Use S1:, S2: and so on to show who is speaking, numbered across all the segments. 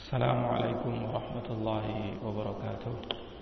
S1: السلام عليكم ورحمة الله وبركاته.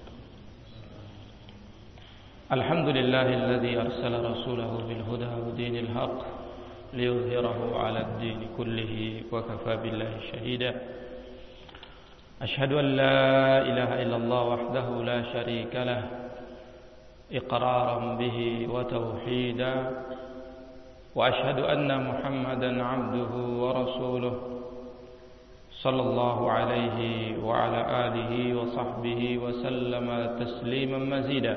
S1: الحمد لله الذي أرسل رسوله بالهدى ودين الحق ليظهره على الدين كله وكفى بالله شهيدا. أشهد أن لا إله إلا الله وحده لا شريك له إقرارا به وتوحيدا، وأشهد أن محمدا عبده ورسوله صلى الله عليه وعلى آله وصحبه وسلم تسليما مزيدا.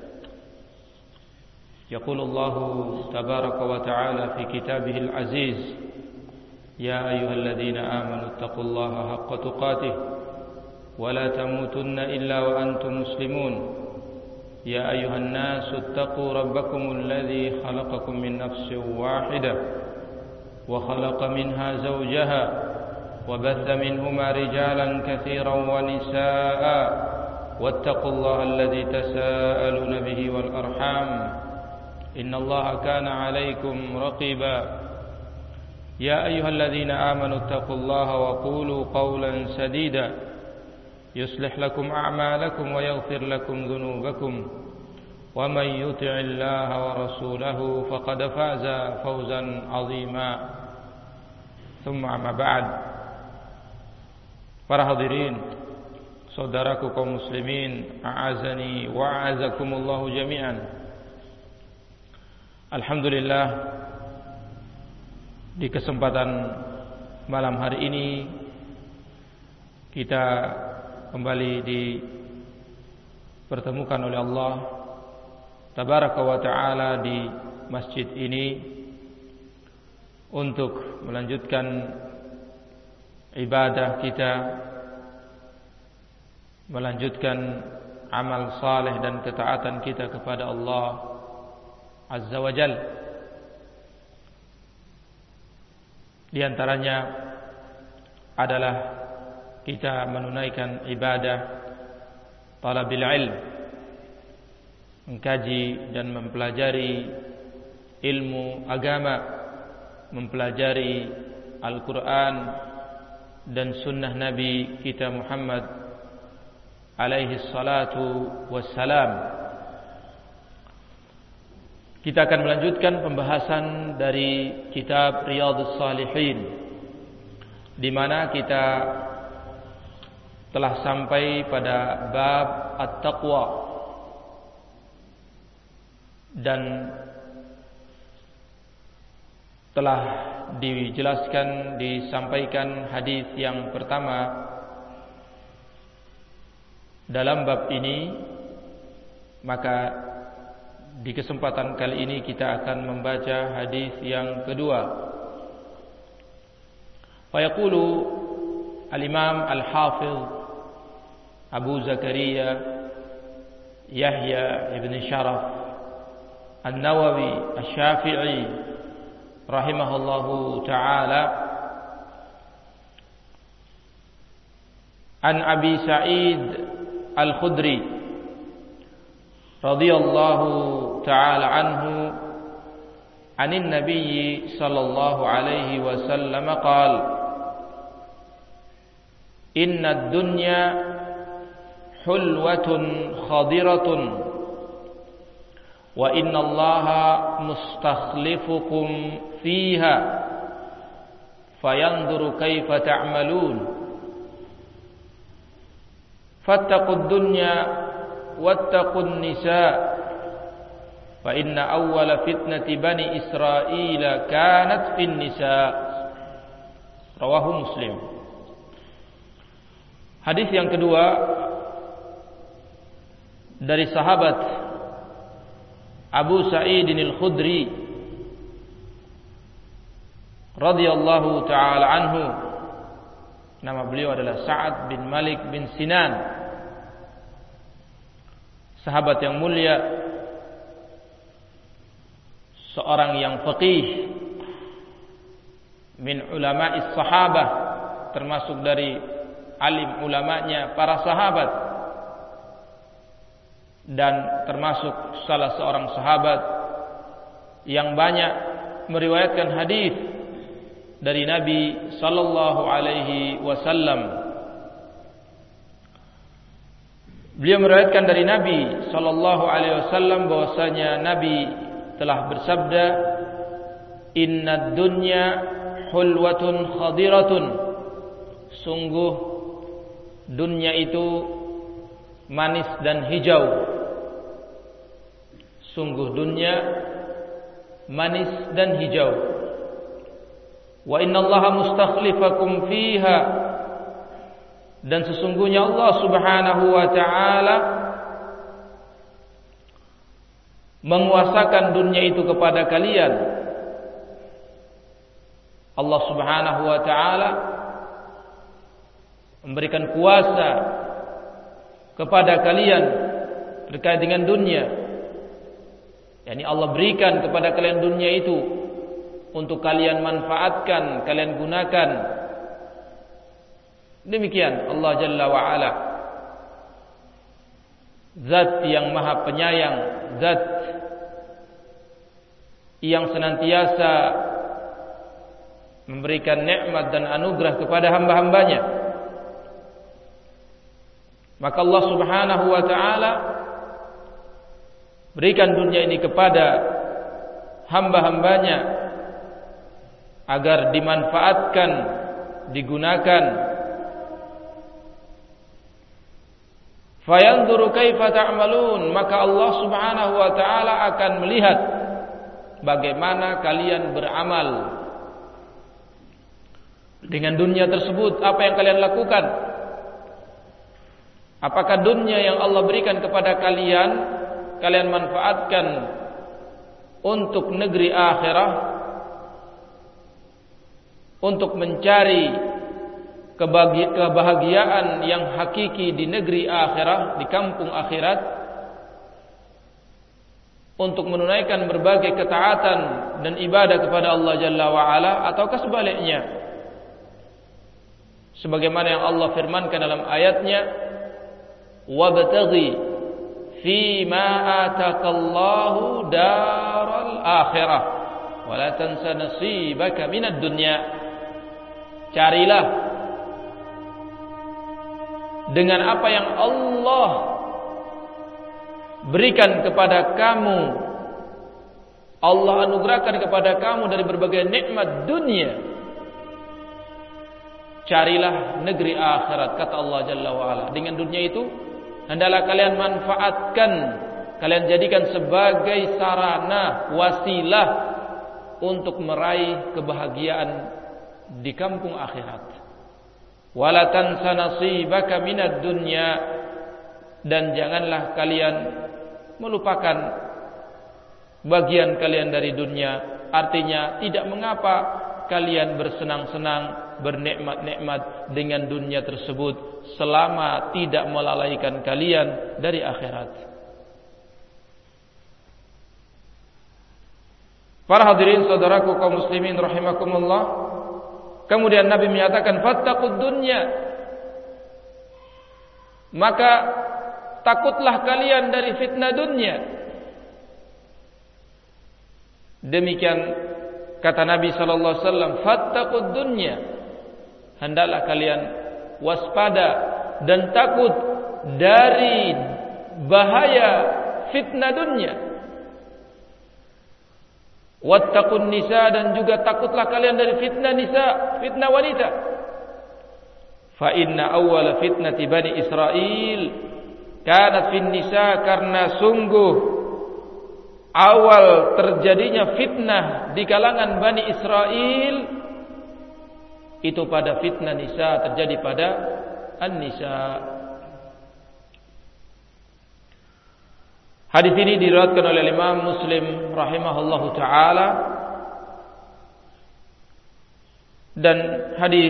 S1: يقول الله تبارك وتعالى في كتابه العزيز: يا أيها الذين آمنوا اتقوا الله حق تقاته ولا تموتن إلا وأنتم مسلمون. يا أيها الناس اتقوا ربكم الذي خلقكم من نفس واحدة وخلق منها زوجها وبث منهما رجالا كثيرا ونساء واتقوا الله الذي تساءلون به والأرحام إن الله كان عليكم رقيبا. يا أيها الذين آمنوا اتقوا الله وقولوا قولا سديدا يصلح لكم أعمالكم ويغفر لكم ذنوبكم، ومن يطع الله ورسوله فقد فاز فوزا عظيما. ثم أما بعد. Para hadirin, saudaraku kaum muslimin, a'azani wa a'azakumullahu jami'an. Alhamdulillah, di kesempatan malam hari ini kita kembali dipertemukan oleh Allah Tabaraka wa ta'ala di masjid ini untuk melanjutkan ibadah kita, melanjutkan amal saleh dan ketaatan kita kepada Allah Azza wa Jalla. Di antaranya adalah kita menunaikan ibadah talabil ilm, mengkaji dan mempelajari ilmu agama, mempelajari Al-Quran dan sunnah Nabi kita Muhammad alaihi salatu wassalam. Kita akan melanjutkan pembahasan dari kitab Riyadhus Shalihin, di mana kita telah sampai pada bab at-taqwa, dan telah dijelaskan, disampaikan hadis yang pertama dalam bab ini. Maka di kesempatan kali ini kita akan membaca hadis yang kedua. Fayaqulu al-Imam al-Hafiz Abu Zakaria Yahya ibn Sharaf An-Nawawi Asy-Syafi'i rahimahullahu ta'ala, an Abi Sa'id Al-Khudri radhiyallahu ta'ala anhu anin Nabi sallallahu alaihi wasallam qala: inna ad-dunya hulwatun khadiratun wa inna Allaha mustakhlifukum fiha fayanzuru kaifa ta'malun fattaqud dunya wattaqun nisa fa inna awwala fitnati bani Israila kanat fin nisa. Rawahu Muslim. Hadis yang kedua dari sahabat Abu Sa'id Al-Khudri radhiyallahu ta'ala anhu. Nama beliau adalah Sa'ad bin Malik bin Sinan, sahabat yang mulia, seorang yang faqih min ulama'is sahabah, termasuk dari alim ulamanya para sahabat, dan termasuk salah seorang sahabat yang banyak meriwayatkan hadis dari Nabi sallallahu alaihi wasallam. Beliau meriwayatkan dari Nabi sallallahu alaihi wasallam bahwasanya Nabi telah bersabda, "Innad dunya hulwatun khadiratun." Sungguh dunia itu manis dan hijau. Sungguh dunia manis dan hijau. Wa innallaha mustakhlifakum fiha. Dan sesungguhnya Allah Subhanahu wa taala menguasakan dunia itu kepada kalian. Allah Subhanahu wa taala memberikan kuasa kepada kalian terkait dengan dunia. Yani Allah berikan kepada kalian dunia itu untuk kalian manfaatkan, kalian gunakan. Demikian Allah Jalla wa Ala, Zat yang maha penyayang, Zat yang senantiasa memberikan nikmat dan anugerah kepada hamba-hambanya. Maka Allah Subhanahu wa taala berikan dunia ini kepada hamba-hambanya agar dimanfaatkan, digunakan. Fayanzuru kaifa ta'malun, maka Allah Subhanahu wa taala akan melihat bagaimana kalian beramal dengan dunia tersebut. Apa yang kalian lakukan? Apakah dunia yang Allah berikan kepada kalian, kalian manfaatkan untuk negeri akhirah, untuk mencari kebahagiaan yang hakiki di negeri akhirat, di kampung akhirat, untuk menunaikan berbagai ketaatan dan ibadah kepada Allah Jalla wa Ala, ataukah sebaliknya? Sebagaimana yang Allah firmankan dalam ayatnya, "Wabtaghi fima ataqallahu daral akhirah, wa la tansa nasibaka minad dunya." Carilah dengan apa yang Allah berikan kepada kamu, Allah anugerahkan kepada kamu dari berbagai nikmat dunia. Carilah negeri akhirat, kata Allah Jalla wa Ala. Dengan dunia itu hendaklah kalian manfaatkan, kalian jadikan sebagai sarana, wasilah untuk meraih kebahagiaan di kampung akhirat. Wala tansa nasibaka minad dunya, dan janganlah kalian melupakan bagian kalian dari dunia. Artinya tidak mengapa kalian bersenang-senang, bernikmat-nikmat dengan dunia tersebut selama tidak melalaikan kalian dari akhirat. Para hadirin saudaraku kaum muslimin rahimakumullah, kemudian Nabi menyatakan, "Fattaqud dunya." Maka takutlah kalian dari fitnah dunia. Demikian kata Nabi sallallahu alaihi wasallam, "Fattaqud dunya." Hendaklah kalian waspada dan takut dari bahaya fitnah dunia. Wattaqun nisa, dan juga takutlah kalian dari fitnah nisa, fitnah wanita. Fa inna awwala fitnati bani Israil kanat fin nisa, karena sungguh awal terjadinya fitnah di kalangan Bani Israel itu pada fitnah nisa, terjadi pada an-nisa. Hadis ini diriwayatkan oleh Imam Muslim rahimahullahu taala, dan hadis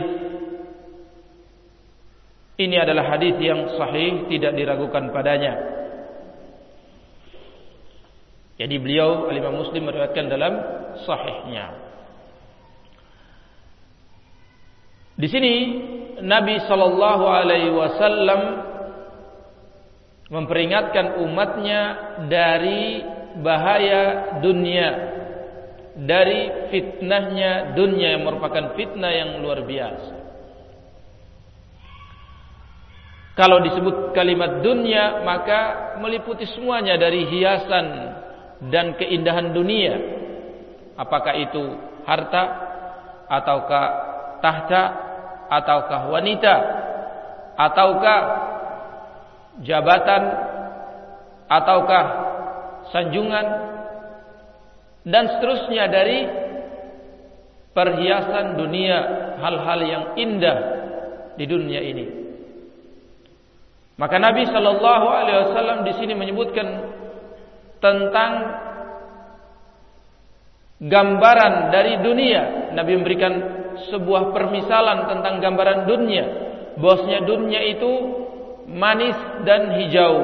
S1: ini adalah hadis yang sahih, tidak diragukan padanya. Jadi beliau Imam Muslim meriwayatkan dalam sahihnya. Di sini Nabi sallallahu alaihi wasallam memperingatkan umatnya dari bahaya dunia, dari fitnahnya dunia yang merupakan fitnah yang luar biasa. Kalau disebut kalimat dunia, maka meliputi semuanya dari hiasan dan keindahan dunia. Apakah itu harta, ataukah tahta, ataukah wanita, ataukah jabatan, ataukah sanjungan, dan seterusnya dari perhiasan dunia, hal-hal yang indah di dunia ini. Maka Nabi sallallahu alaihi wasallam di sini menyebutkan tentang gambaran dari dunia. Nabi memberikan sebuah permisalan tentang gambaran dunia, bahwasanya dunia itu manis dan hijau.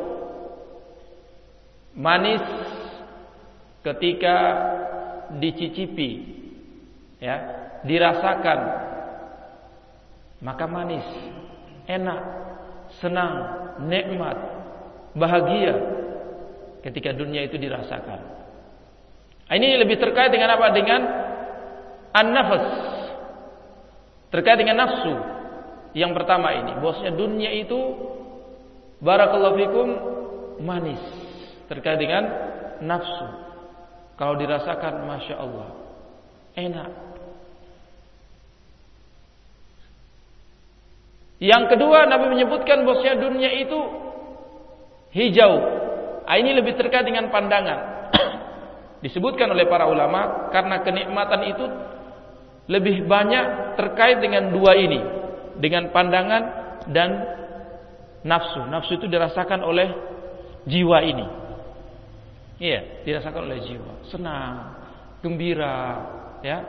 S1: Manis ketika dicicipi, ya, dirasakan, maka manis, enak, senang, nikmat, bahagia ketika dunia itu dirasakan. Ini lebih terkait dengan apa? Dengan an-nafas, terkait dengan nafsu. Yang pertama ini, bahwasanya dunia itu barakallahu fikum manis, terkait dengan nafsu. Kalau dirasakan, masya Allah, enak. Yang kedua, Nabi menyebutkan bahwasanya dunia itu hijau. Ini lebih terkait dengan pandangan. Disebutkan oleh para ulama karena kenikmatan itu lebih banyak terkait dengan dua ini, dengan pandangan dan nafsu. Nafsu itu dirasakan oleh jiwa ini. Iya, dirasakan oleh jiwa. Senang, gembira, ya.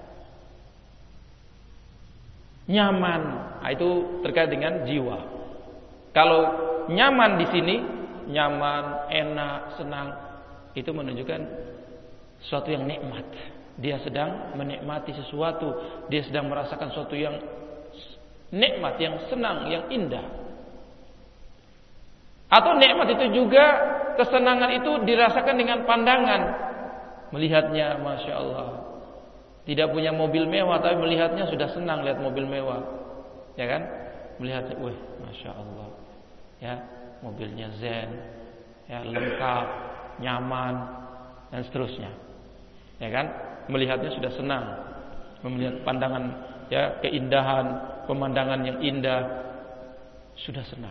S1: Nyaman. Itu terkait dengan jiwa. Kalau nyaman di sini, nyaman, enak, senang, itu menunjukkan sesuatu yang nikmat. Dia sedang menikmati sesuatu, dia sedang merasakan sesuatu yang nikmat, yang senang, yang indah. Atau nikmat itu juga, kesenangan itu dirasakan dengan pandangan. Melihatnya, masya Allah, tidak punya mobil mewah, tapi melihatnya sudah senang lihat mobil mewah, ya kan? Melihatnya, wah, masya Allah, ya, mobilnya zen, ya, lengkap, nyaman, dan seterusnya, ya kan? Melihatnya sudah senang, melihat pandangan, ya, keindahan, pemandangan yang indah, sudah senang.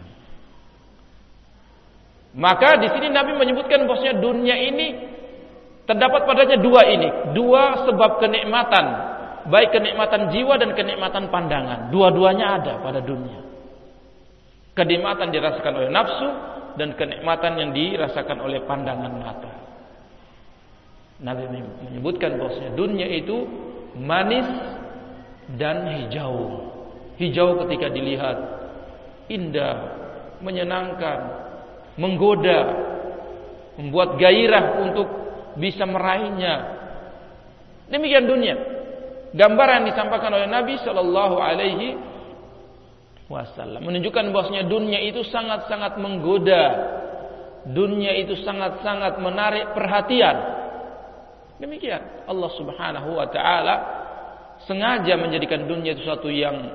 S1: Maka di sini Nabi menyebutkan bahwasanya dunia ini terdapat padanya dua sebab kenikmatan, baik kenikmatan jiwa dan kenikmatan pandangan. Dua-duanya ada pada dunia. Kenikmatan dirasakan oleh nafsu dan kenikmatan yang dirasakan oleh pandangan mata. Nabi menyebutkan bahwasanya dunia itu manis dan hijau. Hijau ketika dilihat, indah, menyenangkan, menggoda, membuat gairah untuk bisa meraihnya. Demikian dunia. Gambaran yang disampaikan oleh Nabi sallallahu alaihi wasallam menunjukkan bahwasanya dunia itu sangat-sangat menggoda. Dunia itu sangat-sangat menarik perhatian. Demikian Allah Subhanahu wa taala sengaja menjadikan dunia itu sesuatu yang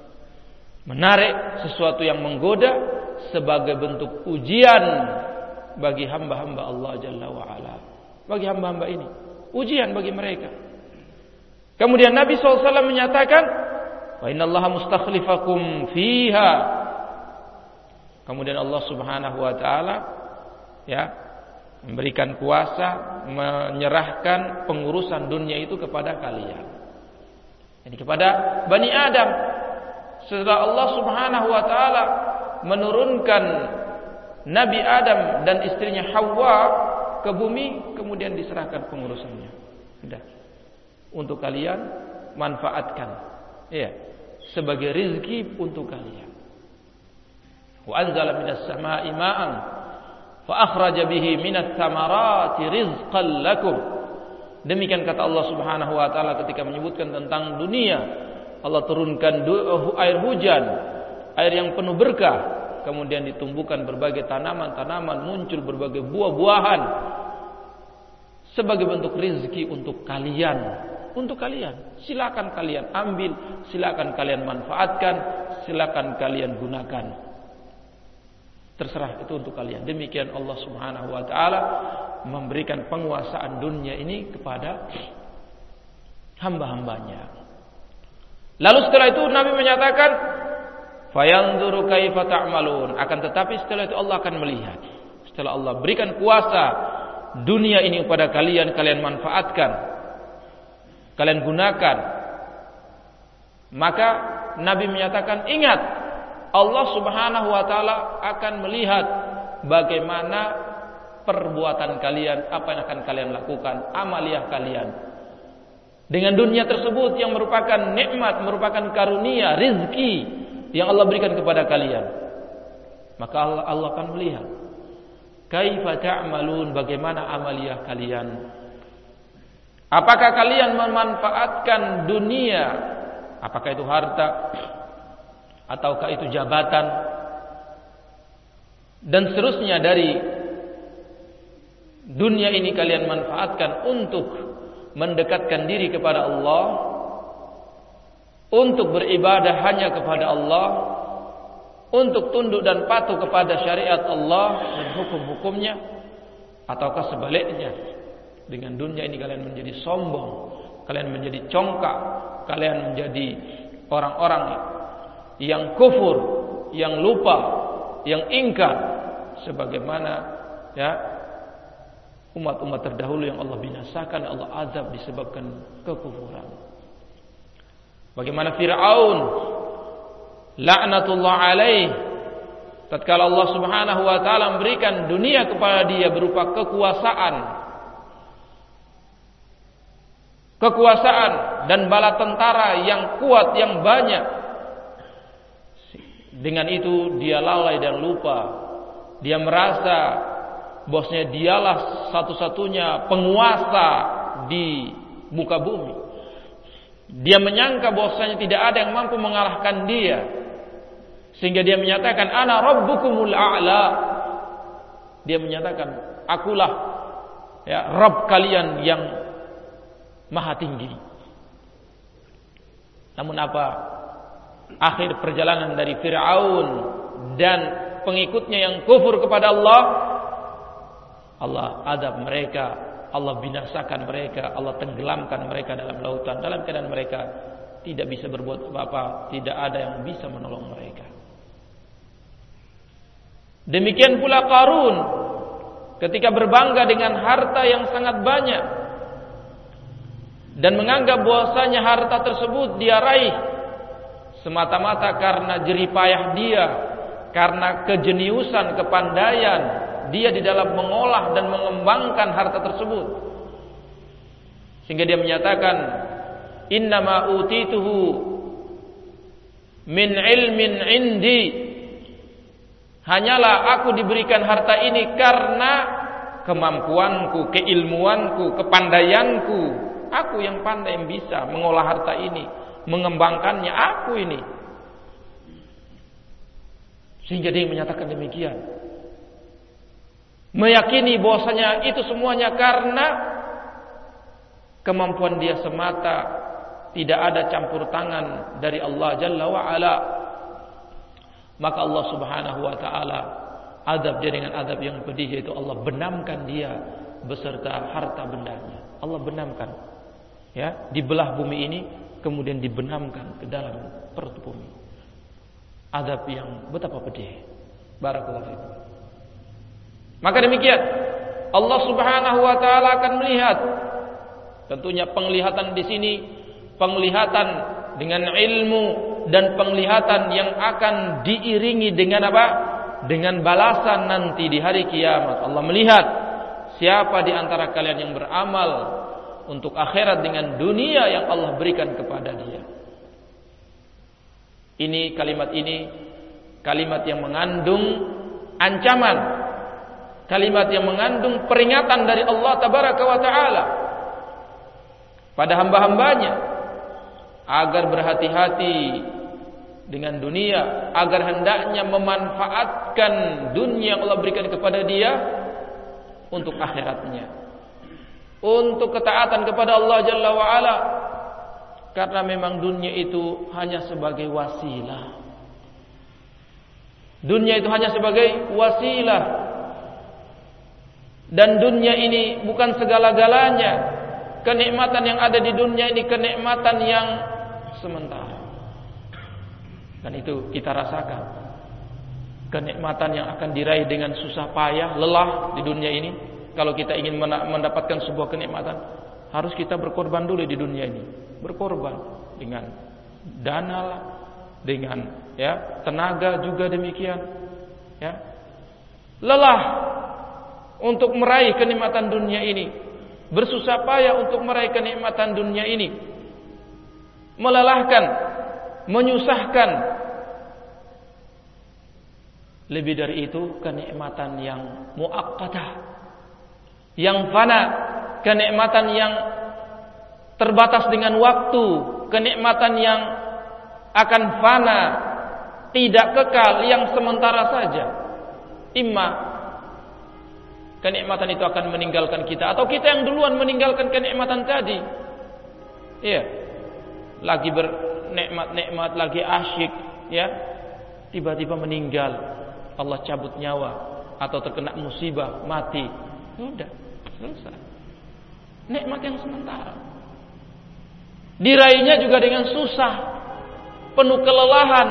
S1: menarik, sesuatu yang menggoda sebagai bentuk ujian bagi hamba-hamba Allah Jalla wa Ala. Bagi hamba-hamba ini, ujian bagi mereka. Kemudian Nabi SAW menyatakan, wa innallaha mustakhlifakum fiha. Kemudian Allah Subhanahu wa taala, ya, memberikan kuasa, menyerahkan pengurusan dunia itu kepada kalian. Jadi kepada Bani Adam. Setelah Allah Subhanahu wa taala menurunkan Nabi Adam dan istrinya Hawa ke bumi, kemudian diserahkan pengurusannya. Sudah. Untuk kalian manfaatkan, ya, sebagai rezeki untuk kalian. Wa anzala minas samaa'i ma'an fa akhraja bihi minats tsamarati rizqan lakum. Demikian kata Allah Subhanahu wa taala ketika menyebutkan tentang dunia. Allah turunkan air hujan, air yang penuh berkah. Kemudian ditumbuhkan berbagai tanaman-tanaman, muncul berbagai buah-buahan sebagai bentuk rezeki untuk kalian. Untuk kalian, silakan kalian ambil, silakan kalian manfaatkan, silakan kalian gunakan. terserah itu untuk kalian. Demikian Allah Subhanahu wa taala memberikan penguasaan dunia ini kepada hamba-hambanya. Lalu setelah itu Nabi menyatakan, fayanzuru kaifa ta'malun. Akan tetapi setelah itu Allah akan melihat. Setelah Allah berikan kuasa dunia ini kepada kalian, kalian manfaatkan, kalian gunakan, maka Nabi menyatakan, ingat, Allah Subhanahu wa taala akan melihat bagaimana perbuatan kalian, apa yang akan kalian lakukan, amaliyah kalian dengan dunia tersebut yang merupakan nikmat, merupakan karunia, rizki yang Allah berikan kepada kalian. Maka Allah akan melihat kaifa ta'malun, bagaimana amaliyah kalian. Apakah kalian memanfaatkan dunia, apakah itu harta ataukah itu jabatan dan seterusnya dari dunia ini kalian manfaatkan untuk mendekatkan diri kepada Allah, untuk beribadah hanya kepada Allah, untuk tunduk dan patuh kepada syariat Allah dan hukum-hukumnya, ataukah sebaliknya, dengan dunia ini kalian menjadi sombong, kalian menjadi congkak, kalian menjadi orang-orang yang kufur, yang lupa, yang ingkar, sebagaimana ya umat-umat terdahulu yang Allah binasakan, Allah azab disebabkan kekufuran. Bagaimana Fir'aun laknatullah alaih, tatkala Allah Subhanahu wa taala memberikan dunia kepada dia berupa kekuasaan dan bala tentara yang kuat, yang banyak. Dengan itu dia lalai dan lupa. Dia merasa bahwasanya dialah satu-satunya penguasa di muka bumi. Dia menyangka bahwasanya tidak ada yang mampu mengalahkan dia, sehingga dia menyatakan ana rabbukumul a'la. Dia menyatakan akulah ya Rabb kalian yang maha tinggi. Namun apa akhir perjalanan dari Fir'aun dan pengikutnya yang kufur kepada Allah? Allah adab mereka, Allah binasakan mereka, Allah tenggelamkan mereka dalam lautan, dalam keadaan mereka tidak bisa berbuat apa-apa, tidak ada yang bisa menolong mereka. Demikian pula Qarun, ketika berbangga dengan harta yang sangat banyak dan menganggap bahwasanya harta tersebut dia raih semata-mata karena jerih payah dia, karena kejeniusan, kepandaian dia di dalam mengolah dan mengembangkan harta tersebut, sehingga dia menyatakan innama utituhu min ilmin indi, hanyalah aku diberikan harta ini karena kemampuanku, keilmuanku, kepandaianku. Aku yang pandai, yang bisa mengolah harta ini, mengembangkannya, aku ini. Sehingga dia menyatakan demikian, meyakini bahwasanya itu semuanya karena kemampuan dia semata, tidak ada campur tangan dari Allah Jalla wa Ala. Maka Allah Subhanahu wa taala azab dia dengan azab yang pedih, yaitu Allah benamkan dia beserta harta bendanya. Allah benamkan, ya, dibelah bumi ini kemudian dibenamkan ke dalam perut bumi. Azab yang betapa pedih. Barakallahu fiikum. Maka demikian Allah Subhanahu wa taala akan melihat. Tentunya penglihatan di sini penglihatan dengan ilmu dan penglihatan yang akan diiringi dengan apa? Dengan balasan nanti di hari kiamat. Allah melihat siapa di antara kalian yang beramal untuk akhirat dengan dunia yang Allah berikan kepada dia. Ini kalimat yang mengandung ancaman, kalimat yang mengandung peringatan dari Allah Tabaraka wa Ta'ala pada hamba-hambanya agar berhati-hati dengan dunia, agar hendaknya memanfaatkan dunia yang Allah berikan kepada dia untuk akhiratnya, untuk ketaatan kepada Allah Jalla wa Ala. Karena memang dunia itu hanya sebagai wasilah. Dunia itu hanya sebagai wasilah. Dan dunia ini bukan segala-galanya. Kenikmatan yang ada di dunia ini kenikmatan yang sementara. Dan itu kita rasakan. Kenikmatan yang akan diraih dengan susah payah, lelah di dunia ini. Kalau kita ingin mendapatkan sebuah kenikmatan, harus kita berkorban dulu di dunia ini. Berkorban dengan dana lah, dengan tenaga juga demikian. Lelah untuk meraih kenikmatan dunia ini, bersusah payah untuk meraih kenikmatan dunia ini, melelahkan, menyusahkan. Lebih dari itu, kenikmatan yang muaqqatah, yang fana, kenikmatan yang terbatas dengan waktu, kenikmatan yang akan fana, tidak kekal, yang sementara saja. Imma kenikmatan itu akan meninggalkan kita, atau kita yang duluan meninggalkan kenikmatan tadi. Lagi bernikmat-nikmat, lagi asyik, tiba-tiba meninggal, Allah cabut nyawa, atau terkena musibah, mati. Sudah, selesai. Nikmat yang sementara. Diraihnya juga dengan susah, penuh kelelahan,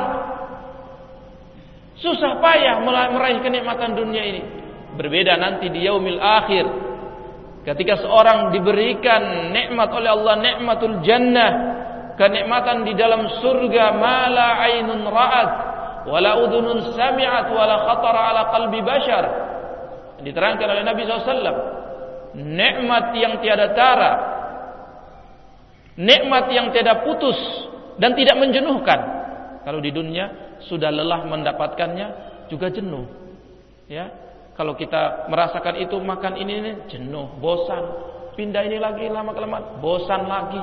S1: susah payah meraih kenikmatan dunia ini. Berbeda nanti di yaumil akhir, ketika seorang diberikan nikmat oleh Allah, nikmatul jannah, kenikmatan di dalam surga, ma la ainun ra'at wala udhunun sami'at wala khatara ala qalbi bashar. Diterangkan oleh Nabi SAW, nikmat yang tiada tara, nikmat yang tiada putus dan tidak menjenuhkan. Kalau di dunia sudah lelah mendapatkannya, juga jenuh. Kalau kita merasakan itu, makan ini jenuh, bosan, pindah ini lagi, lama-kelamaan bosan lagi.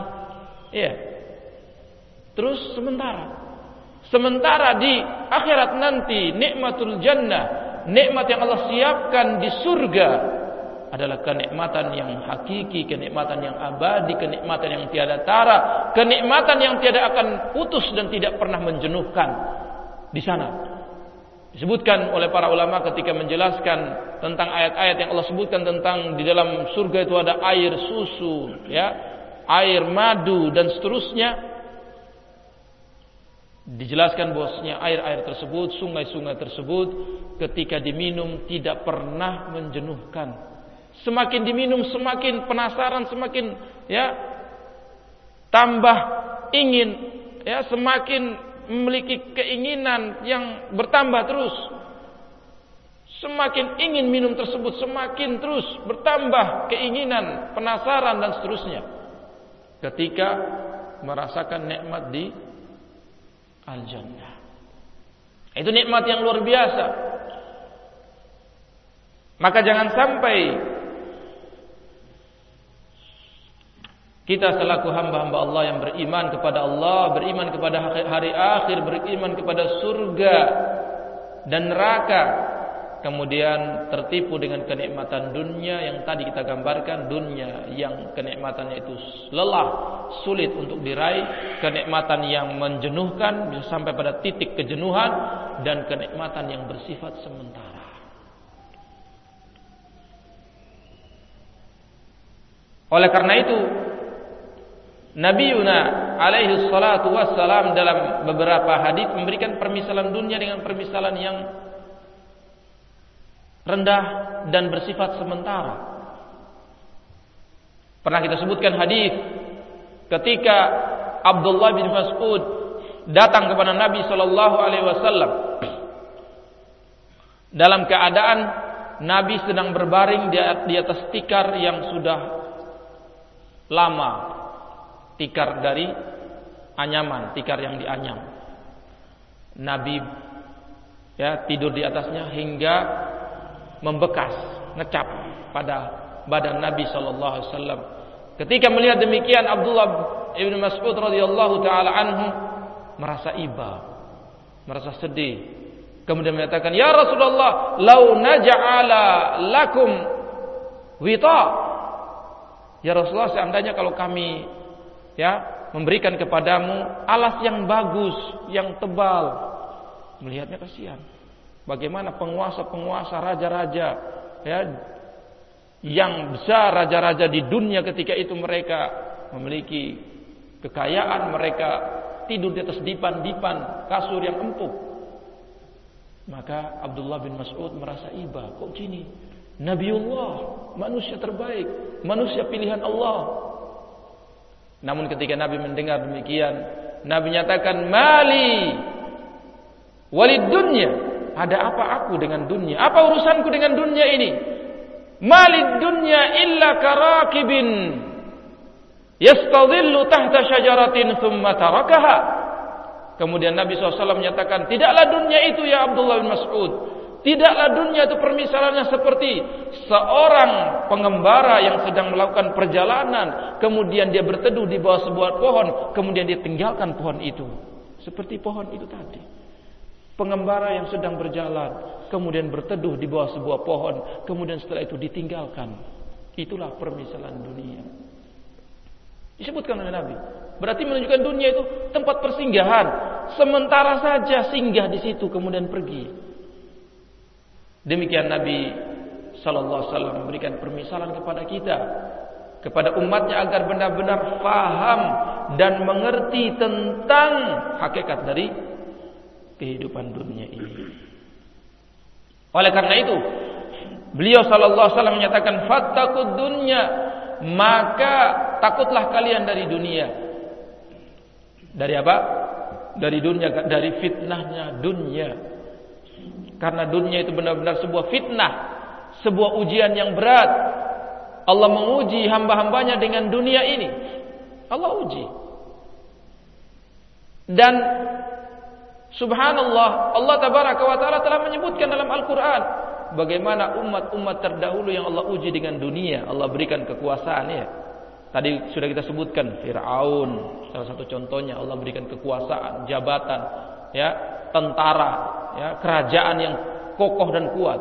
S1: Terus sementara di akhirat nanti, nikmatul jannah, nikmat yang Allah siapkan di surga adalah kenikmatan yang hakiki, kenikmatan yang abadi, kenikmatan yang tiada tara, kenikmatan yang tiada akan putus dan tidak pernah menjenuhkan. Di sana disebutkan oleh para ulama ketika menjelaskan tentang ayat-ayat yang Allah sebutkan tentang di dalam surga itu ada air susu, air madu dan seterusnya. Dijelaskan bahwasanya air-air tersebut, sungai-sungai tersebut ketika diminum tidak pernah menjenuhkan. Semakin diminum semakin penasaran, semakin tambah ingin, semakin memiliki keinginan yang bertambah terus. Semakin ingin minum tersebut, semakin terus bertambah keinginan, penasaran dan seterusnya. Ketika merasakan nikmat di Al-Jannah, itu nikmat yang luar biasa. Maka jangan sampai kita selaku hamba-hamba Allah yang beriman kepada Allah, beriman kepada hari akhir, beriman kepada surga dan neraka, kemudian tertipu dengan kenikmatan dunia yang tadi kita gambarkan, dunia yang kenikmatannya itu lelah, sulit untuk diraih, kenikmatan yang menjenuhkan bisa sampai pada titik kejenuhan, dan kenikmatan yang bersifat sementara. Oleh karena itu, Nabiuna alaihi salatu wassalam dalam beberapa hadis memberikan permisalan dunia dengan permisalan yang rendah dan bersifat sementara. Pernah kita sebutkan hadis ketika Abdullah bin Mas'ud datang kepada Nabi sallallahu alaihi wasallam dalam keadaan Nabi sedang berbaring di atas tikar yang sudah lama, tikar dari anyaman, tikar yang dianyam. Nabi tidur di atasnya hingga membekas, ngecap pada badan Nabi sallallahu alaihi wasallam. Ketika melihat demikian, Abdullah bin Mas'ud radhiyallahu taala anhu merasa iba, merasa sedih. Kemudian menyatakan, "Ya Rasulullah, lau naj'ala lakum wita." Ya Rasulullah, seandainya kalau kami memberikan kepadamu alas yang bagus, yang tebal. Melihatnya kasihan. Bagaimana penguasa-penguasa, raja-raja ya, yang besar, raja-raja di dunia ketika itu mereka memiliki kekayaan, mereka tidur di atas dipan-dipan kasur yang empuk. Maka Abdullah bin Mas'ud merasa iba, kok gini? Nabiullah, manusia terbaik, manusia pilihan Allah. Namun ketika Nabi mendengar demikian, Nabi nyatakan, "Mali walid dunya." Ada apa aku dengan dunia? Apa urusanku dengan dunia ini? Malid dunya illa karakibin yastadhillu tahta syajaratin thumma tarakaha. Kemudian Nabi SAW menyatakan, tidaklah dunia itu ya Abdullah bin Mas'ud, tidaklah dunia itu permisalannya seperti seorang pengembara yang sedang melakukan perjalanan, kemudian dia berteduh di bawah sebuah pohon, kemudian dia tinggalkan pohon itu. Seperti pohon itu tadi. Pengembara yang sedang berjalan, kemudian berteduh di bawah sebuah pohon, kemudian setelah itu ditinggalkan. Itulah permisalan dunia. Disebutkan oleh Nabi. Berarti menunjukkan dunia itu tempat persinggahan. Sementara saja singgah di situ, kemudian pergi. Demikian Nabi sallallahu alaihi wasallam memberikan permisalan kepada kita, kepada umatnya agar benar-benar faham dan mengerti tentang hakikat dari kehidupan dunia ini. Oleh karena itu, beliau sallallahu alaihi wasallam menyatakan, "Fattaqud dunya," maka takutlah kalian dari dunia. Dari apa? Dari dunia, dari fitnahnya dunia. Karena dunia itu benar-benar sebuah fitnah, sebuah ujian yang berat. Allah menguji hamba-hambanya dengan dunia ini. Allah uji. Dan subhanallah, Allah tabaraka wa ta'ala telah menyebutkan dalam Al-Quran bagaimana umat-umat terdahulu yang Allah uji dengan dunia. Allah berikan kekuasaan ya. Tadi sudah kita sebutkan Fir'aun, salah satu contohnya. Allah berikan kekuasaan, jabatan, ya, tentara, ya, kerajaan yang kokoh dan kuat.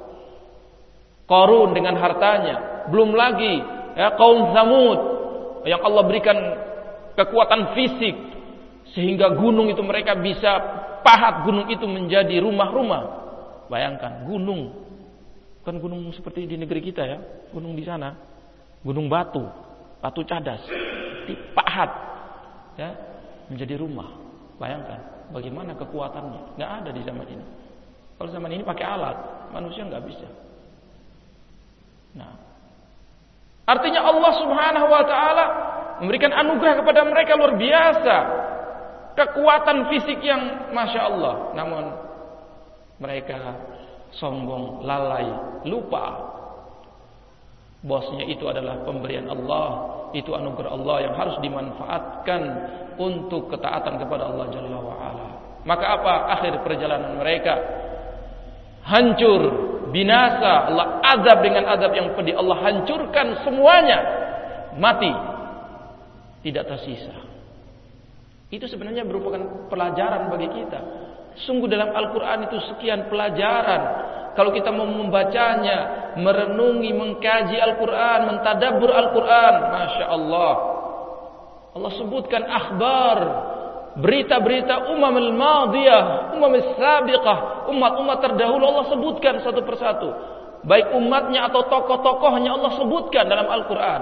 S1: Qarun dengan hartanya. Belum lagi ya, kaum Tsamud yang Allah berikan kekuatan fisik sehingga gunung itu mereka bisa pahat gunung itu menjadi rumah-rumah. Bayangkan gunung, kan gunung seperti di negeri kita ya, gunung di sana, gunung batu cadas, dipahat ya menjadi rumah. Bayangkan bagaimana kekuatannya. Nggak ada di zaman ini. Kalau zaman ini pakai alat, manusia nggak bisa. Nah, artinya Allah Subhanahu wa taala memberikan anugerah kepada mereka luar biasa. Kekuatan fisik yang Masya Allah. Namun mereka sombong, lalai, lupa bosnya itu adalah pemberian Allah. Itu anugerah Allah yang harus dimanfaatkan untuk ketaatan kepada Allah Jalla wa'ala. Maka apa akhir perjalanan mereka? Hancur, binasa. Allah azab dengan azab yang pedih. Allah hancurkan semuanya. Mati. Tidak tersisa. Itu sebenarnya merupakan pelajaran bagi kita. Sungguh dalam Al-Quran itu sekian pelajaran. Kalau kita mau membacanya, merenungi, mengkaji Al-Quran, mentadabbur Al-Quran, Masya Allah. Allah sebutkan akhbar, berita-berita umamul madiyah, umamul sabiqah, umat-umat terdahulu Allah sebutkan satu persatu. Baik umatnya atau tokoh-tokohnya Allah sebutkan dalam Al-Quran.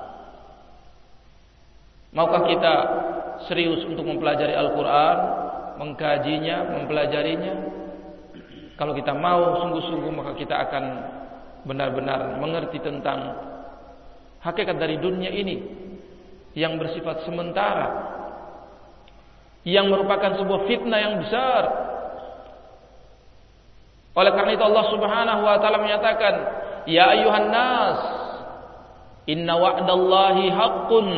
S1: Maukah kita serius untuk mempelajari Al-Quran, mengkajinya, mempelajarinya? Kalau kita mau sungguh-sungguh, maka kita akan benar-benar mengerti tentang hakikat dari dunia ini yang bersifat sementara, yang merupakan sebuah fitnah yang besar. Oleh karena itu Allah Subhanahu wa taala menyatakan, "Ya ayyuhan nas, inna wa'dallahi haqqun,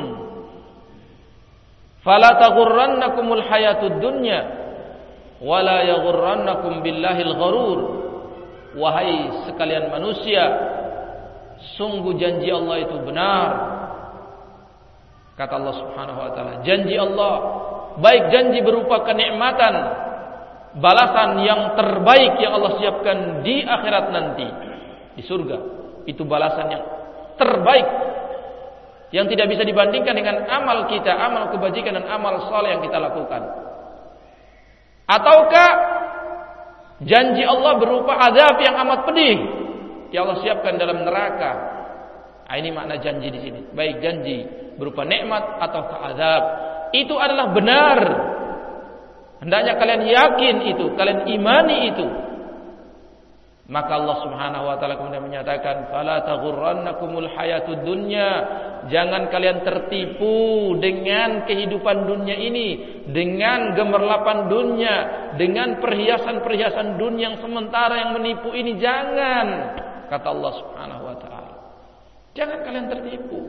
S1: fala taghurrannakumul hayatud dunya, wala yaghurrannakum billahil gharur." Wahai sekalian manusia, sungguh janji Allah itu benar. Kata Allah Subhanahu wa taala, janji Allah baik janji berupa kenikmatan, balasan yang terbaik yang Allah siapkan di akhirat nanti, di surga. Itu balasan yang terbaik yang tidak bisa dibandingkan dengan amal kita, amal kebajikan dan amal saleh yang kita lakukan. Ataukah Janji Allah berupa azab yang amat pedih yang Allah siapkan dalam neraka. Ini makna janji di sini. Baik janji berupa nikmat atau azab, itu adalah benar. Hendaknya kalian yakin itu, kalian imani itu. Maka Allah Subhanahu wa taala kemudian menyatakan, "Fala taghurrannakumul hayatud dunya." Jangan kalian tertipu dengan kehidupan dunia ini, dengan gemerlapan dunia, dengan perhiasan-perhiasan dunia yang sementara yang menipu ini. Jangan, kata Allah Subhanahu wa taala. Jangan kalian tertipu.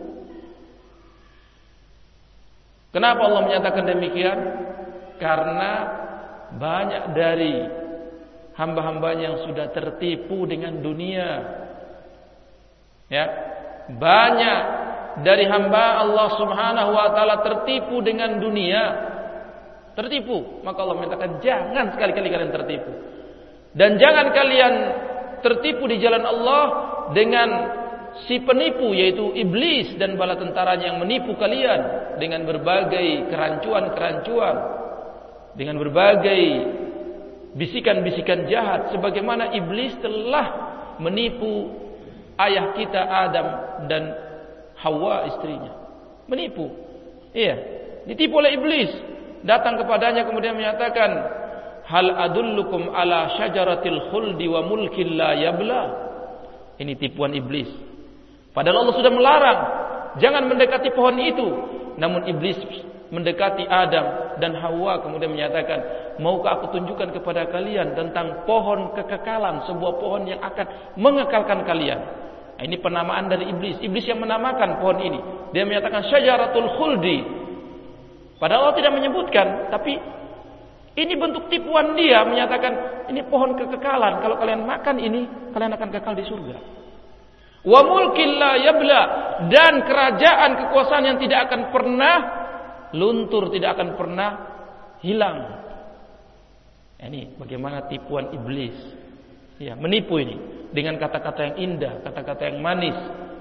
S1: Kenapa Allah menyatakan demikian? Karena banyak dari hamba-hambanya yang sudah tertipu dengan dunia. Ya, banyak dari hamba Allah Subhanahu wa taala tertipu dengan dunia. Tertipu. Maka Allah menyatakan jangan sekali-kali kalian tertipu. Dan jangan kalian tertipu di jalan Allah dengan si penipu, yaitu iblis dan bala tentaranya yang menipu kalian dengan berbagai kerancuan-kerancuan, dengan berbagai bisikan-bisikan jahat, sebagaimana iblis telah menipu ayah kita Adam dan Hawa istrinya. Menipu. Iya, ditipu oleh iblis. Datang kepadanya kemudian menyatakan, "Hal adullukum ala syajaratil khuldi wa mulkin la yabla." Ini tipuan iblis. Padahal Allah sudah melarang jangan mendekati pohon itu. Namun iblis mendekati Adam dan Hawa kemudian menyatakan, "Maukah aku tunjukkan kepada kalian tentang pohon kekekalan, sebuah pohon yang akan mengekalkan kalian?" Nah, ini penamaan dari iblis. Iblis yang menamakan pohon ini. Dia menyatakan syajaratul khuldi. Padahal Allah tidak menyebutkan, tapi ini bentuk tipuan dia menyatakan ini pohon kekekalan. Kalau kalian makan ini, kalian akan kekal di surga. Wa mulkin la yabla, dan kerajaan kekuasaan yang tidak akan pernah luntur, tidak akan pernah hilang. Ini bagaimana tipuan iblis. Ya, menipu ini dengan kata-kata yang indah, kata-kata yang manis.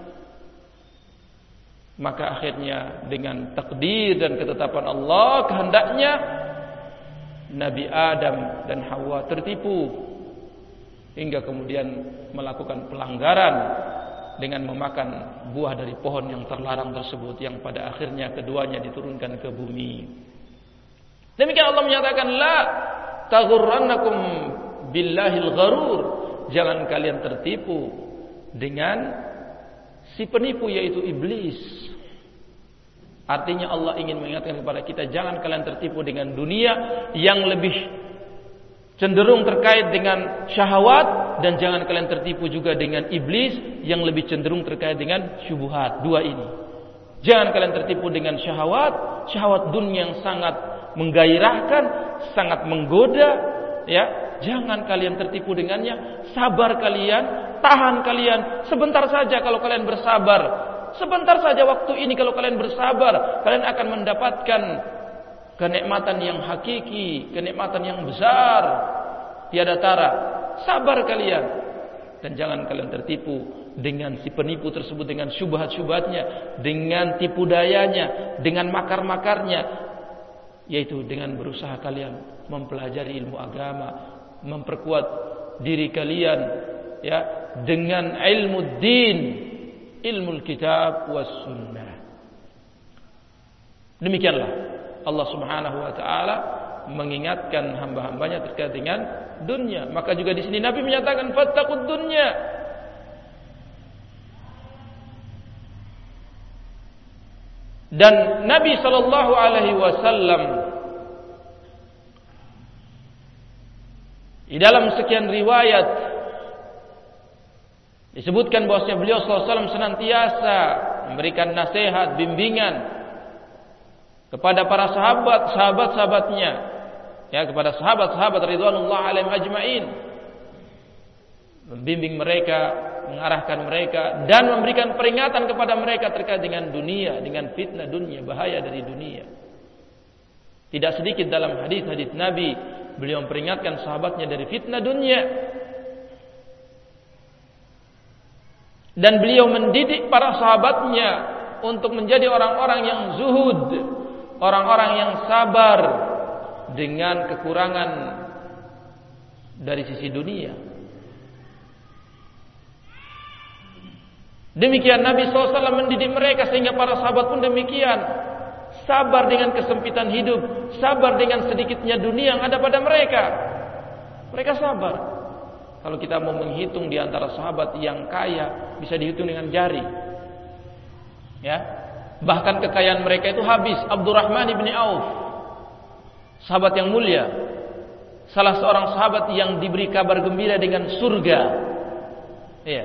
S1: Maka akhirnya dengan takdir dan ketetapan Allah, kehendaknya Nabi Adam dan Hawa tertipu hingga kemudian melakukan pelanggaran dengan memakan buah dari pohon yang terlarang tersebut, yang pada akhirnya keduanya diturunkan ke bumi. Demikian Allah menyatakan, "La taghurrannakum billahil gharur." Jangan kalian tertipu dengan si penipu, yaitu iblis. Artinya Allah ingin mengingatkan kepada kita, jangan kalian tertipu dengan dunia yang lebih cenderung terkait dengan syahwat, dan jangan kalian tertipu juga dengan iblis yang lebih cenderung terkait dengan syubhat. Dua ini. Jangan kalian tertipu dengan syahwat, syahwat dunia yang sangat menggairahkan, sangat menggoda, ya. Jangan kalian tertipu dengannya. Sabar kalian, tahan kalian. Sebentar saja kalau kalian bersabar. Sebentar saja waktu ini kalau kalian bersabar, kalian akan mendapatkan kenikmatan yang hakiki, kenikmatan yang besar, tiada tara. Sabar kalian. Dan jangan kalian tertipu dengan si penipu tersebut, dengan syubhat-syubhatnya, dengan tipu dayanya, dengan makar-makarnya, yaitu dengan berusaha kalian mempelajari ilmu agama, memperkuat diri kalian, ya, dengan ilmu din, ilmu kitab was sunnah. Demikianlah Allah Subhanahu wa taala mengingatkan hamba-hambanya terkait dengan dunia. Maka juga di sini Nabi menyatakan fattaqud dunya. Dan Nabi sallallahu alaihi wasallam di dalam sekian riwayat disebutkan bahwasanya beliau sallallahu alaihi wasallam senantiasa memberikan nasihat, bimbingan kepada para sahabat-sahabatnya, ya, kepada sahabat-sahabat ridwanullah alaihim ajmain, membimbing mereka, mengarahkan mereka, dan memberikan peringatan kepada mereka terkait dengan dunia, dengan fitnah dunia, bahaya dari dunia. Tidak sedikit dalam hadis-hadis Nabi beliau memperingatkan sahabatnya dari fitnah dunia, dan beliau mendidik para sahabatnya untuk menjadi orang-orang yang zuhud, orang-orang yang sabar dengan kekurangan dari sisi dunia. Demikian Nabi SAW mendidik mereka, sehingga para sahabat pun demikian. Sabar dengan kesempitan hidup, sabar dengan sedikitnya dunia yang ada pada mereka. Mereka sabar. Kalau kita mau menghitung di antara sahabat yang kaya, bisa dihitung dengan jari. Ya, bahkan kekayaan mereka itu habis. Abdurrahman ibn Auf, sahabat yang mulia, salah seorang sahabat yang diberi kabar gembira dengan surga. Ya,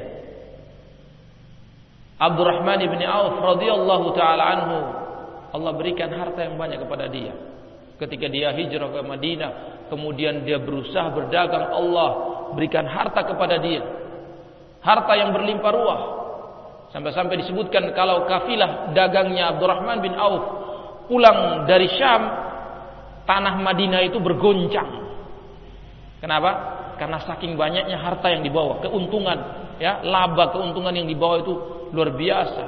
S1: Abdurrahman ibn Auf radhiyallahu taala anhu, Allah berikan harta yang banyak kepada dia. Ketika dia hijrah ke Madinah, kemudian dia berusaha berdagang, Allah berikan harta kepada dia, harta yang berlimpah ruah. Sampai-sampai disebutkan kalau kafilah dagangnya Abdurrahman bin Auf pulang dari Syam, tanah Madinah itu bergoncang. Kenapa? Karena saking banyaknya harta yang dibawa, keuntungan, ya, laba keuntungan yang dibawa itu luar biasa.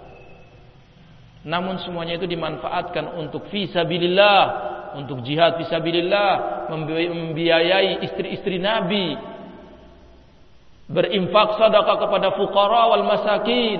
S1: Namun semuanya itu dimanfaatkan untuk fisabilillah, untuk jihad fisabilillah, membiayai istri-istri Nabi, berinfak sedekah kepada fuqara wal masakin.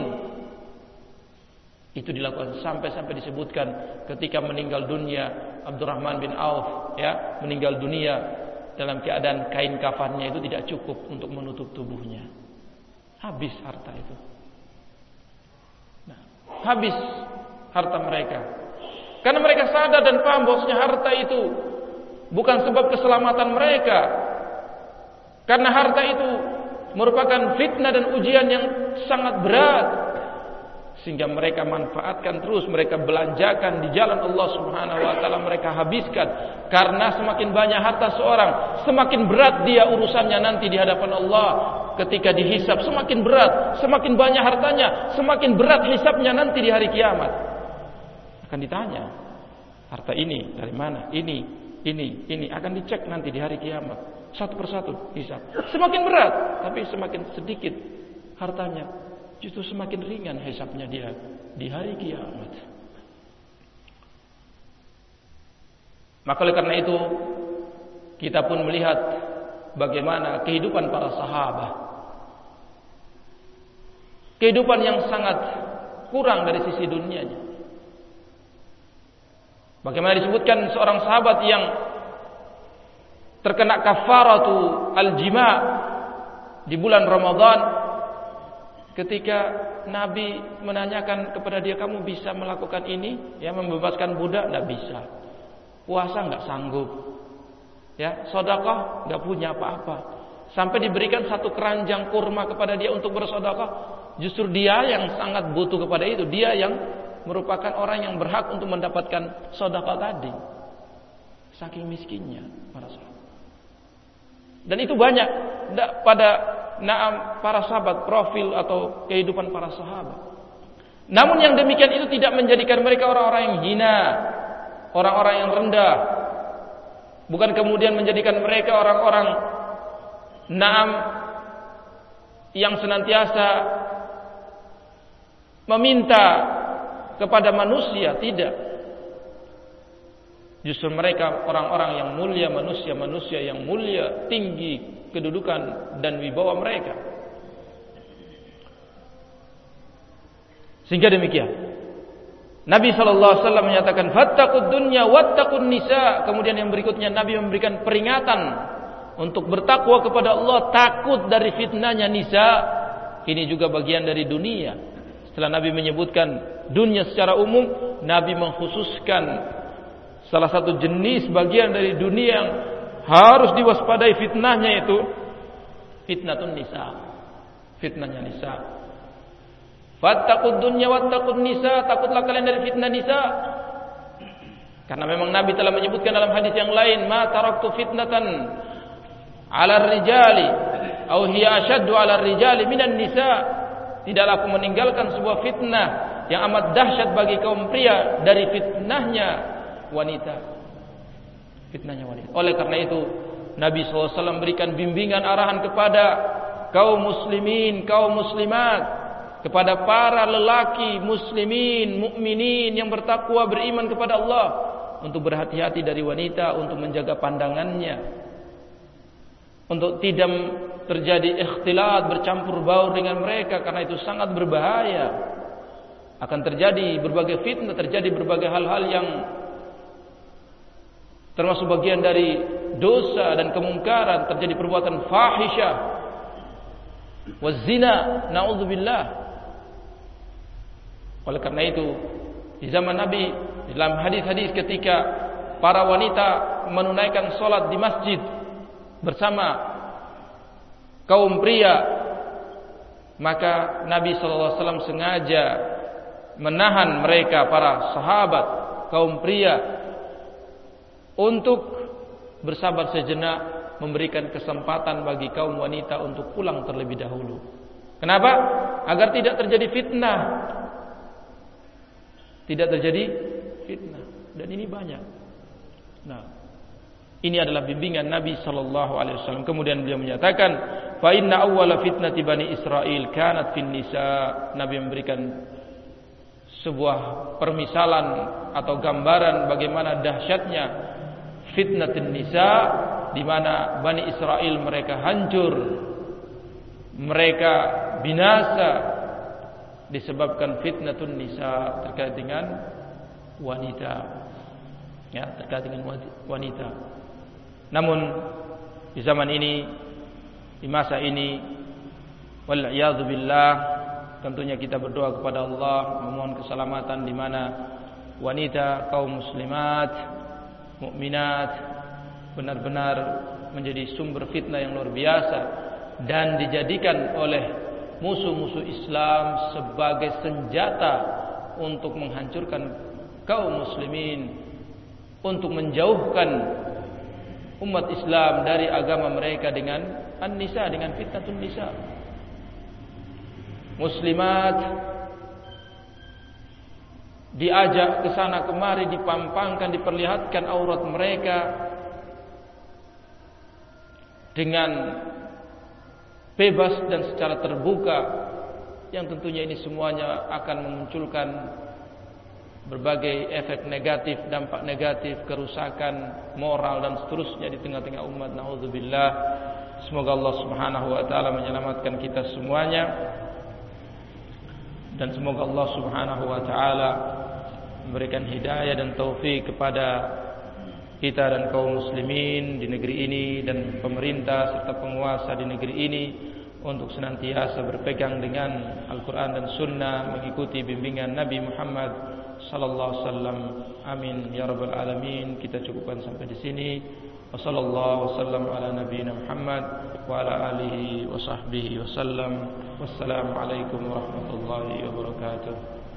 S1: Itu dilakukan sampai disebutkan ketika meninggal dunia Abdurrahman bin Auf, ya, meninggal dunia dalam keadaan kain kafannya itu tidak cukup untuk menutup tubuhnya. Habis harta itu. Nah, habis harta mereka. Karena mereka sadar dan paham bahwasanya harta itu bukan sebab keselamatan mereka. Karena harta itu merupakan fitnah dan ujian yang sangat berat, sehingga mereka manfaatkan terus, mereka belanjakan di jalan Allah Subhanahu wa taala, mereka habiskan. Karena semakin banyak harta seorang, semakin berat dia urusannya nanti di hadapan Allah. Ketika dihisab semakin berat, semakin banyak hartanya, semakin berat hisabnya nanti di hari kiamat. Akan ditanya, harta ini dari mana? Ini akan dicek nanti di hari kiamat. Satu persatu hisab. Semakin berat, tapi semakin sedikit hartanya, justru semakin ringan hisabnya dia di hari kiamat. Maka oleh karena itu kita pun melihat bagaimana kehidupan para sahabat, kehidupan yang sangat kurang dari sisi dunianya. Bagaimana disebutkan seorang sahabat yang terkena kafaratu al-jima' di bulan Ramadan, ketika Nabi menanyakan kepada dia, kamu bisa melakukan ini, ya, membebaskan budak? Tidak bisa. Puasa nggak sanggup, ya, sedekah nggak punya apa-apa. Sampai diberikan satu keranjang kurma kepada dia untuk bersedekah, justru dia yang sangat butuh kepada itu, dia yang merupakan orang yang berhak untuk mendapatkan sedekah tadi. Saking miskinnya para sahabat. Dan itu banyak pada para sahabat, profil atau kehidupan para sahabat. Namun yang demikian itu tidak menjadikan mereka orang-orang yang hina, orang-orang yang rendah. Bukan kemudian menjadikan mereka orang-orang yang senantiasa meminta kepada manusia, tidak. Justru mereka orang-orang yang mulia, manusia yang mulia, tinggi kedudukan dan wibawa mereka. Sehingga demikian Nabi SAW menyatakan fattaqud dunya wattaqun nisa. Kemudian yang berikutnya Nabi memberikan peringatan untuk bertakwa kepada Allah, takut dari fitnahnya nisa. Ini juga bagian dari dunia. Setelah Nabi menyebutkan dunia secara umum, Nabi mengkhususkan salah satu jenis bagian dari dunia yang harus diwaspadai fitnahnya, itu fitnatun nisa, fitnahnya nisa. Fattaqud dunya wattaqun nisa, takutlah kalian dari fitnah nisa. Karena memang Nabi telah menyebutkan dalam hadis yang lain, ma taraktu fitnatan 'ala rijali aw hiya ashaddu 'ala rijali minan nisa. Tidaklah aku meninggalkan sebuah fitnah yang amat dahsyat bagi kaum pria dari fitnahnya wanita. Fitnahnya wanita. Oleh karena itu Nabi SAW berikan bimbingan arahan kepada kaum muslimin, kaum muslimat, kepada para lelaki muslimin, mukminin yang bertakwa, beriman kepada Allah, untuk berhati-hati dari wanita, untuk menjaga pandangannya, untuk tidak terjadi ikhtilat, bercampur baur dengan mereka, karena itu sangat berbahaya. Akan terjadi berbagai fitnah, terjadi berbagai hal-hal yang termasuk bagian dari dosa dan kemungkaran, terjadi perbuatan fahisyah, wazina, naudzubillah. Oleh karena itu, di zaman Nabi, dalam hadis-hadis ketika para wanita menunaikan solat di masjid bersama kaum pria, maka Nabi SAW sengaja menahan mereka, para sahabat kaum pria, untuk bersabar sejenak, memberikan kesempatan bagi kaum wanita untuk pulang terlebih dahulu. Kenapa? Agar tidak terjadi fitnah. Tidak terjadi fitnah. Dan ini banyak. Nah, ini adalah bimbingan Nabi SAW. Kemudian beliau menyatakan, fa inna awwala fitnati bani Israil kanat fin nisa. Nabi memberikan sebuah permisalan atau gambaran bagaimana dahsyatnya fitnatun nisa, di mana Bani Israel mereka hancur, mereka binasa disebabkan fitnatun nisa, terkait dengan wanita, ya, terkait dengan wanita. Namun di zaman ini, di masa ini, wal iyadzu billah, tentunya kita berdoa kepada Allah memohon keselamatan, di mana wanita kaum muslimat, mukminat benar-benar menjadi sumber fitnah yang luar biasa dan dijadikan oleh musuh-musuh Islam sebagai senjata untuk menghancurkan kaum muslimin, untuk menjauhkan umat Islam dari agama mereka dengan an-nisa, dengan fitnatun nisa. Muslimat diajak ke sana kemari, dipampangkan, diperlihatkan aurat mereka dengan bebas dan secara terbuka, yang tentunya ini semuanya akan memunculkan berbagai efek negatif, dampak negatif, kerusakan moral dan seterusnya di tengah-tengah umat. Naudzubillah. Semoga Allah Subhanahu wa taala menyelamatkan kita semuanya, dan semoga Allah Subhanahu wa taala memberikan hidayah dan taufik kepada kita dan kaum muslimin di negeri ini dan pemerintah serta penguasa di negeri ini untuk senantiasa berpegang dengan Al-Quran dan Sunnah, mengikuti bimbingan Nabi Muhammad sallallahu alaihi wasallam. Amin ya rabbal alamin. Kita cukupkan sampai di sini. Wassallallahu wasallam ala nabiyina Muhammad wa ala alihi wa sahbihi wasallam. Wassalamualaikum warahmatullahi wabarakatuh.